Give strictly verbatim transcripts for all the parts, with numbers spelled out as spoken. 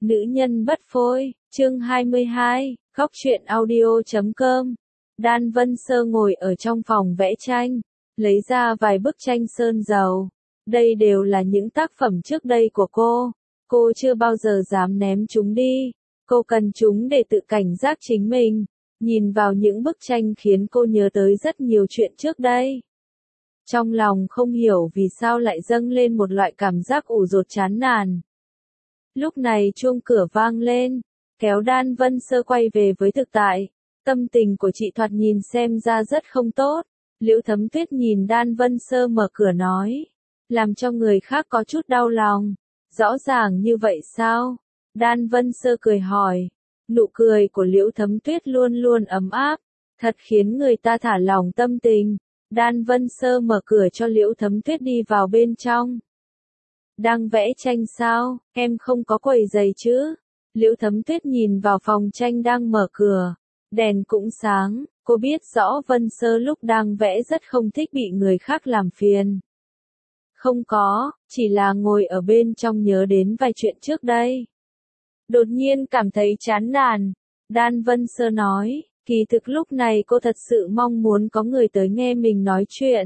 Nữ nhân bất phôi, chương hai mươi hai, góc truyện audio chấm com. Đan Vân Sơ ngồi ở trong phòng vẽ tranh, lấy ra vài bức tranh sơn dầu. Đây đều là những tác phẩm trước đây của cô. Cô chưa bao giờ dám ném chúng đi. Cô cần chúng để tự cảnh giác chính mình. Nhìn vào những bức tranh khiến cô nhớ tới rất nhiều chuyện trước đây. Trong lòng không hiểu vì sao lại dâng lên một loại cảm giác ủ dột chán nản. Lúc này chuông cửa vang lên, kéo Đan Vân Sơ quay về với thực tại. Tâm tình của chị thoạt nhìn xem ra rất không tốt. Liễu Thấm Tuyết nhìn Đan Vân Sơ mở cửa nói, làm cho người khác có chút đau lòng. Rõ ràng như vậy sao? Đan Vân Sơ cười hỏi. Nụ cười của Liễu Thấm Tuyết luôn luôn ấm áp, thật khiến người ta thả lỏng tâm tình. Đan Vân Sơ mở cửa cho Liễu Thấm Tuyết đi vào bên trong. Đang vẽ tranh sao, em không có quầy giày chứ? Liễu Thấm Tuyết nhìn vào phòng tranh đang mở cửa, đèn cũng sáng, cô biết rõ Vân Sơ lúc đang vẽ rất không thích bị người khác làm phiền. Không có, chỉ là ngồi ở bên trong nhớ đến vài chuyện trước đây. Đột nhiên cảm thấy chán nản, Đan Vân Sơ nói, kỳ thực lúc này cô thật sự mong muốn có người tới nghe mình nói chuyện.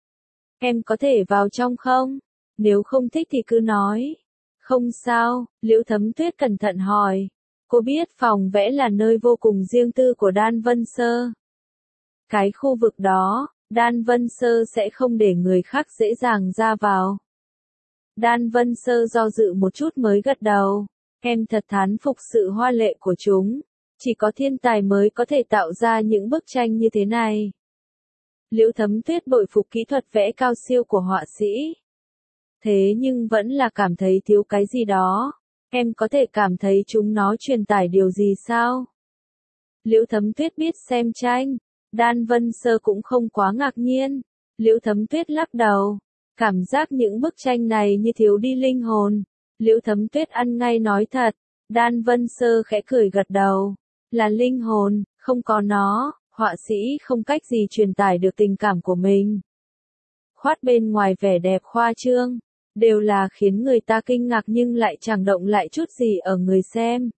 Em có thể vào trong không? Nếu không thích thì cứ nói. Không sao, Liễu Thấm Tuyết cẩn thận hỏi. Cô biết phòng vẽ là nơi vô cùng riêng tư của Đan Vân Sơ. Cái khu vực đó, Đan Vân Sơ sẽ không để người khác dễ dàng ra vào. Đan Vân Sơ do dự một chút mới gật đầu. Em thật thán phục sự hoa lệ của chúng. Chỉ có thiên tài mới có thể tạo ra những bức tranh như thế này. Liễu Thấm Tuyết bội phục kỹ thuật vẽ cao siêu của họa sĩ. Thế nhưng vẫn là cảm thấy thiếu cái gì đó. Em có thể cảm thấy chúng nó truyền tải điều gì sao? Liễu Thấm Tuyết biết xem tranh. Đan Vân Sơ cũng không quá ngạc nhiên. Liễu Thấm Tuyết lắc đầu. Cảm giác những bức tranh này như thiếu đi linh hồn. Liễu Thấm Tuyết ăn ngay nói thật. Đan Vân Sơ khẽ cười gật đầu. Là linh hồn, không có nó, họa sĩ không cách gì truyền tải được tình cảm của mình. Khoát bên ngoài vẻ đẹp khoa trương, đều là khiến người ta kinh ngạc nhưng lại chẳng động lại chút gì ở người xem.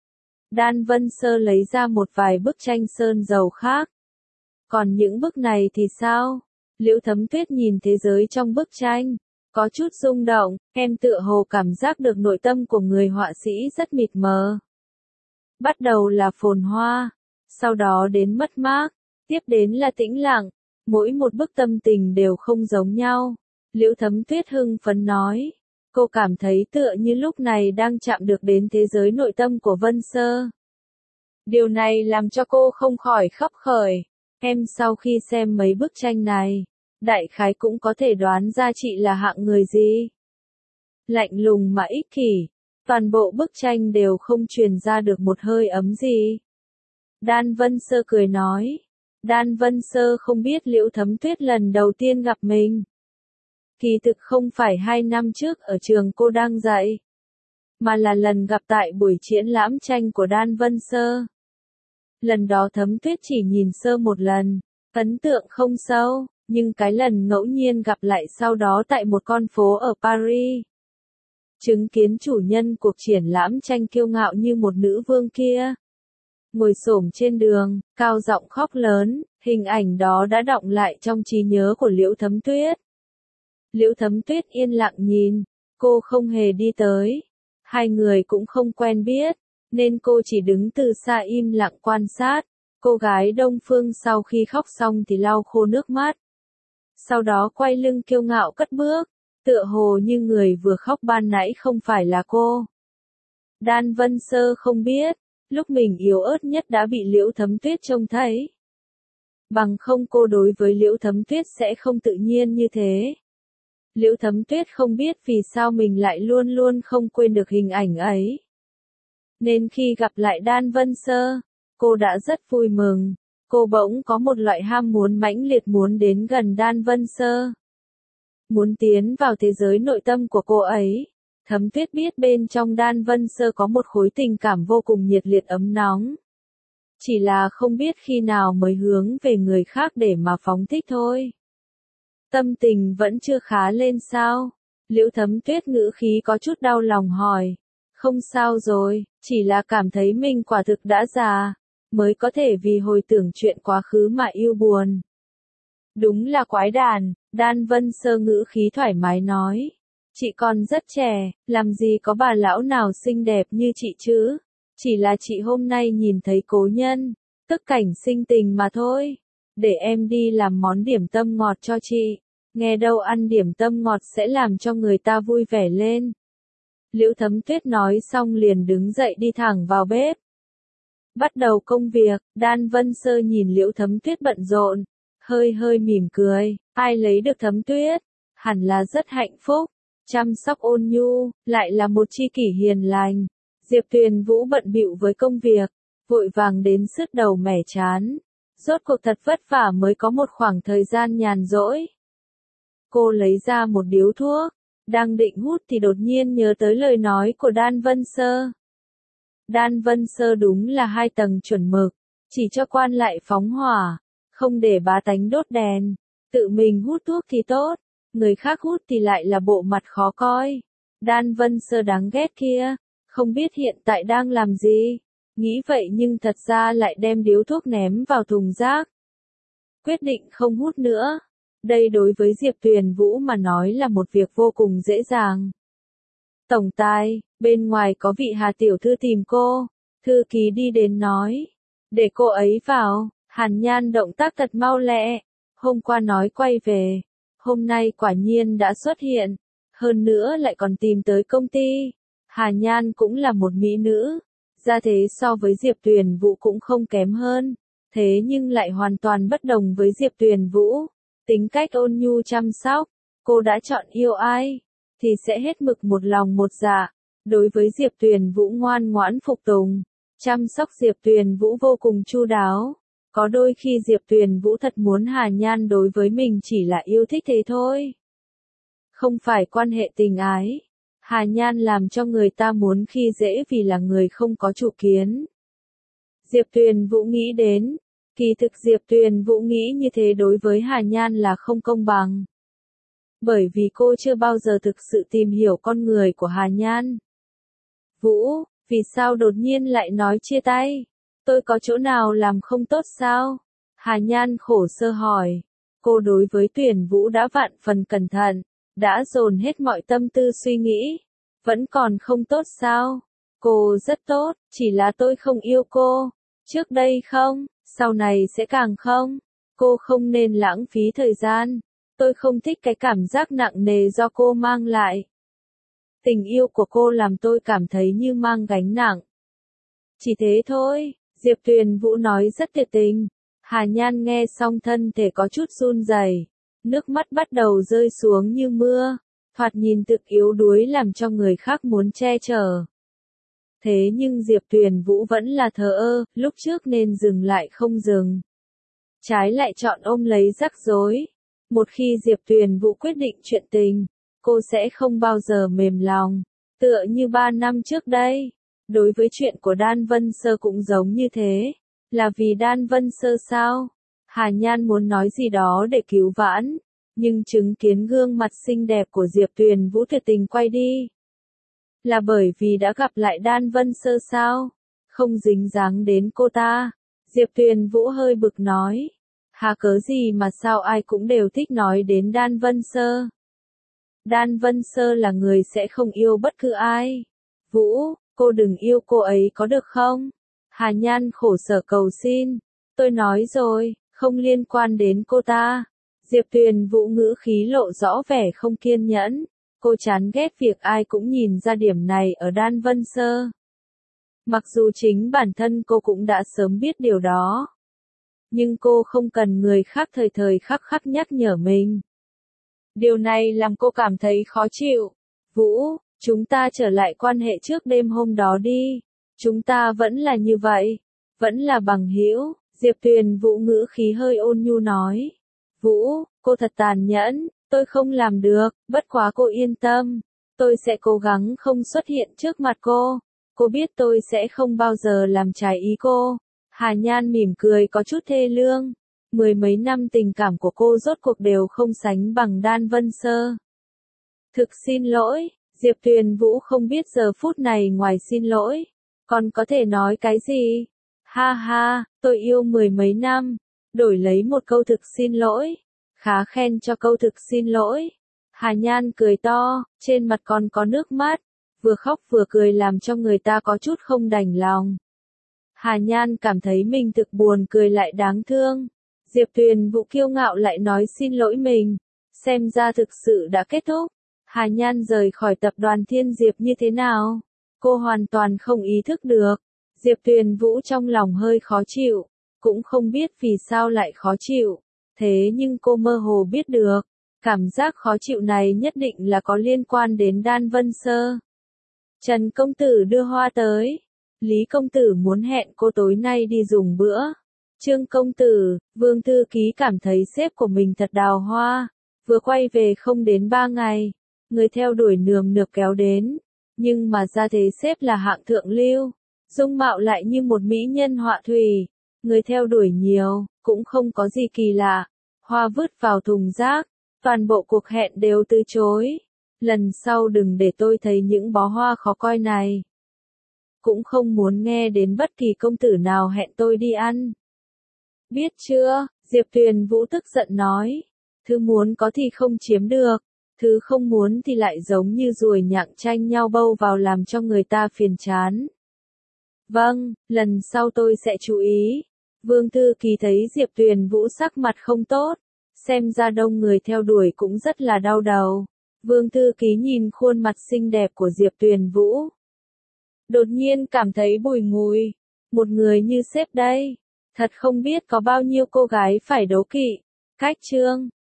Đan Vân Sơ lấy ra một vài bức tranh sơn dầu khác. Còn những bức này thì sao? Liễu Thấm Tuyết nhìn thế giới trong bức tranh, có chút rung động, em tựa hồ cảm giác được nội tâm của người họa sĩ rất mịt mờ. Bắt đầu là phồn hoa, sau đó đến mất mát, tiếp đến là tĩnh lặng, mỗi một bức tâm tình đều không giống nhau. Liễu Thấm Tuyết hưng phấn nói, cô cảm thấy tựa như lúc này đang chạm được đến thế giới nội tâm của Vân Sơ. Điều này làm cho cô không khỏi khấp khởi. Em sau khi xem mấy bức tranh này, đại khái cũng có thể đoán ra chị là hạng người gì. Lạnh lùng mà ích kỷ, toàn bộ bức tranh đều không truyền ra được một hơi ấm gì. Đan Vân Sơ cười nói. Đan Vân Sơ không biết Liễu Thấm Tuyết lần đầu tiên gặp mình. Kỳ thực không phải hai năm trước ở trường cô đang dạy, mà là lần gặp tại buổi triển lãm tranh của Đan Vân Sơ. Lần đó Thấm Tuyết chỉ nhìn sơ một lần, ấn tượng không sâu, nhưng cái lần ngẫu nhiên gặp lại sau đó tại một con phố ở Paris. Chứng kiến chủ nhân cuộc triển lãm tranh kiêu ngạo như một nữ vương kia. Ngồi xổm trên đường, cao giọng khóc lớn, hình ảnh đó đã đọng lại trong trí nhớ của Liễu Thấm Tuyết. Liễu Thấm Tuyết yên lặng nhìn, cô không hề đi tới. Hai người cũng không quen biết, nên cô chỉ đứng từ xa im lặng quan sát. Cô gái Đông Phương sau khi khóc xong thì lau khô nước mắt. Sau đó quay lưng kiêu ngạo cất bước, tựa hồ như người vừa khóc ban nãy không phải là cô. Đan Vân Sơ không biết, lúc mình yếu ớt nhất đã bị Liễu Thấm Tuyết trông thấy. Bằng không cô đối với Liễu Thấm Tuyết sẽ không tự nhiên như thế. Liễu Thấm Tuyết không biết vì sao mình lại luôn luôn không quên được hình ảnh ấy. Nên khi gặp lại Đan Vân Sơ, cô đã rất vui mừng. Cô bỗng có một loại ham muốn mãnh liệt muốn đến gần Đan Vân Sơ. Muốn tiến vào thế giới nội tâm của cô ấy. Thấm Tuyết biết bên trong Đan Vân Sơ có một khối tình cảm vô cùng nhiệt liệt ấm nóng. Chỉ là không biết khi nào mới hướng về người khác để mà phóng thích thôi. Tâm tình vẫn chưa khá lên sao? Liễu Thấm Tuyết ngữ khí có chút đau lòng hỏi. Không sao rồi, chỉ là cảm thấy mình quả thực đã già, mới có thể vì hồi tưởng chuyện quá khứ mà yêu buồn. Đúng là quái đản, Đan Vân Sơ ngữ khí thoải mái nói. Chị còn rất trẻ, làm gì có bà lão nào xinh đẹp như chị chứ? Chỉ là chị hôm nay nhìn thấy cố nhân, tức cảnh sinh tình mà thôi. Để em đi làm món điểm tâm ngọt cho chị. Nghe đâu ăn điểm tâm ngọt sẽ làm cho người ta vui vẻ lên. Liễu Thấm Tuyết nói xong liền đứng dậy đi thẳng vào bếp. Bắt đầu công việc, Đan Vân Sơ nhìn Liễu Thấm Tuyết bận rộn, hơi hơi mỉm cười, ai lấy được Thấm Tuyết, hẳn là rất hạnh phúc, chăm sóc ôn nhu, lại là một tri kỷ hiền lành. Diệp Tuyền Vũ bận bịu với công việc, vội vàng đến sứt đầu mẻ chán, rốt cuộc thật vất vả mới có một khoảng thời gian nhàn rỗi. Cô lấy ra một điếu thuốc, đang định hút thì đột nhiên nhớ tới lời nói của Đan Vân Sơ. Đan Vân Sơ đúng là hai tầng chuẩn mực, chỉ cho quan lại phóng hỏa, không để bá tánh đốt đèn, tự mình hút thuốc thì tốt, người khác hút thì lại là bộ mặt khó coi. Đan Vân Sơ đáng ghét kia, không biết hiện tại đang làm gì, nghĩ vậy nhưng thật ra lại đem điếu thuốc ném vào thùng rác. Quyết định không hút nữa. Đây đối với Diệp Tuyền Vũ mà nói là một việc vô cùng dễ dàng. Tổng tài, bên ngoài có vị Hà tiểu thư tìm cô. Thư ký đi đến nói. Để cô ấy vào. Hàn Nhan động tác thật mau lẹ. Hôm qua nói quay về. Hôm nay quả nhiên đã xuất hiện. Hơn nữa lại còn tìm tới công ty. Hà Nhan cũng là một mỹ nữ. Ra thế so với Diệp Tuyền Vũ cũng không kém hơn. Thế nhưng lại hoàn toàn bất đồng với Diệp Tuyền Vũ. Tính cách ôn nhu chăm sóc, cô đã chọn yêu ai, thì sẽ hết mực một lòng một dạ. Đối với Diệp Tuyền Vũ ngoan ngoãn phục tùng, chăm sóc Diệp Tuyền Vũ vô cùng chu đáo. Có đôi khi Diệp Tuyền Vũ thật muốn Hà Nhan đối với mình chỉ là yêu thích thế thôi. Không phải quan hệ tình ái. Hà Nhan làm cho người ta muốn khi dễ vì là người không có chủ kiến. Diệp Tuyền Vũ nghĩ đến. Kỳ thực Diệp Tuyền Vũ nghĩ như thế đối với Hà Nhan là không công bằng. Bởi vì cô chưa bao giờ thực sự tìm hiểu con người của Hà Nhan. Vũ, vì sao đột nhiên lại nói chia tay? Tôi có chỗ nào làm không tốt sao? Hà Nhan khổ sơ hỏi. Cô đối với Tuyền Vũ đã vạn phần cẩn thận, đã dồn hết mọi tâm tư suy nghĩ. Vẫn còn không tốt sao? Cô rất tốt, chỉ là tôi không yêu cô. Trước đây không? Sau này sẽ càng không, cô không nên lãng phí thời gian, tôi không thích cái cảm giác nặng nề do cô mang lại. Tình yêu của cô làm tôi cảm thấy như mang gánh nặng. Chỉ thế thôi, Diệp Tuyền Vũ nói rất tuyệt tình. Hà Nhan nghe xong thân thể có chút run rẩy, nước mắt bắt đầu rơi xuống như mưa, thoạt nhìn thực yếu đuối làm cho người khác muốn che chở. Thế nhưng Diệp Tuyền Vũ vẫn là thờ ơ, lúc trước nên dừng lại không dừng. Trái lại chọn ôm lấy rắc rối. Một khi Diệp Tuyền Vũ quyết định chuyện tình, cô sẽ không bao giờ mềm lòng. Tựa như ba năm trước đây, đối với chuyện của Đan Vân Sơ cũng giống như thế. Là vì Đan Vân Sơ sao? Hà Nhan muốn nói gì đó để cứu vãn, nhưng chứng kiến gương mặt xinh đẹp của Diệp Tuyền Vũ tuyệt tình quay đi. Là bởi vì đã gặp lại Đan Vân Sơ sao? Không dính dáng đến cô ta. Diệp Tuyền Vũ hơi bực nói. Hà cớ gì mà sao ai cũng đều thích nói đến Đan Vân Sơ? Đan Vân Sơ là người sẽ không yêu bất cứ ai. Vũ, cô đừng yêu cô ấy có được không? Hà Nhan khổ sở cầu xin. Tôi nói rồi, không liên quan đến cô ta. Diệp Tuyền Vũ ngữ khí lộ rõ vẻ không kiên nhẫn. Cô chán ghét việc ai cũng nhìn ra điểm này ở Đan Vân Sơ. Mặc dù chính bản thân cô cũng đã sớm biết điều đó. Nhưng cô không cần người khác thời thời khắc khắc nhắc nhở mình. Điều này làm cô cảm thấy khó chịu. Vũ, chúng ta trở lại quan hệ trước đêm hôm đó đi. Chúng ta vẫn là như vậy. Vẫn là bằng hữu. Diệp Tuyền Vũ ngữ khí hơi ôn nhu nói. Vũ, cô thật tàn nhẫn. Tôi không làm được, bất quá cô yên tâm. Tôi sẽ cố gắng không xuất hiện trước mặt cô. Cô biết tôi sẽ không bao giờ làm trái ý cô. Hà Nhan mỉm cười có chút thê lương. Mười mấy năm tình cảm của cô rốt cuộc đều không sánh bằng Đan Vân Sơ. Thực xin lỗi, Diệp Tuyền Vũ không biết giờ phút này ngoài xin lỗi, còn có thể nói cái gì? Ha ha, tôi yêu mười mấy năm, đổi lấy một câu thực xin lỗi. Khá khen cho câu thực xin lỗi. Hà Nhan cười to, trên mặt còn có nước mắt, vừa khóc vừa cười làm cho người ta có chút không đành lòng. Hà Nhan cảm thấy mình thực buồn cười lại đáng thương. Diệp Tuyền Vũ kiêu ngạo lại nói xin lỗi mình, xem ra thực sự đã kết thúc. Hà Nhan rời khỏi tập đoàn Thiên Diệp như thế nào? Cô hoàn toàn không ý thức được. Diệp Tuyền Vũ trong lòng hơi khó chịu, cũng không biết vì sao lại khó chịu. Thế nhưng cô mơ hồ biết được, cảm giác khó chịu này nhất định là có liên quan đến Đan Vân Sơ. Trần công tử đưa hoa tới. Lý công tử muốn hẹn cô tối nay đi dùng bữa. Trương công tử, Vương thư ký cảm thấy sếp của mình thật đào hoa. Vừa quay về không đến ba ngày, người theo đuổi nườm nượp kéo đến. Nhưng mà ra thế sếp là hạng thượng lưu, dung mạo lại như một mỹ nhân họa thủy. Người theo đuổi nhiều, cũng không có gì kỳ lạ. Hoa vứt vào thùng rác, toàn bộ cuộc hẹn đều từ chối. Lần sau đừng để tôi thấy những bó hoa khó coi này. Cũng không muốn nghe đến bất kỳ công tử nào hẹn tôi đi ăn. Biết chưa? Diệp Tuyền Vũ tức giận nói. Thứ muốn có thì không chiếm được, thứ không muốn thì lại giống như ruồi nhặng tranh nhau bâu vào làm cho người ta phiền chán. Vâng, lần sau tôi sẽ chú ý. Vương thư ký thấy Diệp Tuyền Vũ sắc mặt không tốt, xem ra đông người theo đuổi cũng rất là đau đầu. Vương thư ký nhìn khuôn mặt xinh đẹp của Diệp Tuyền Vũ, đột nhiên cảm thấy bùi ngùi. Một người như sếp đây, thật không biết có bao nhiêu cô gái phải đố kỵ. Cách chương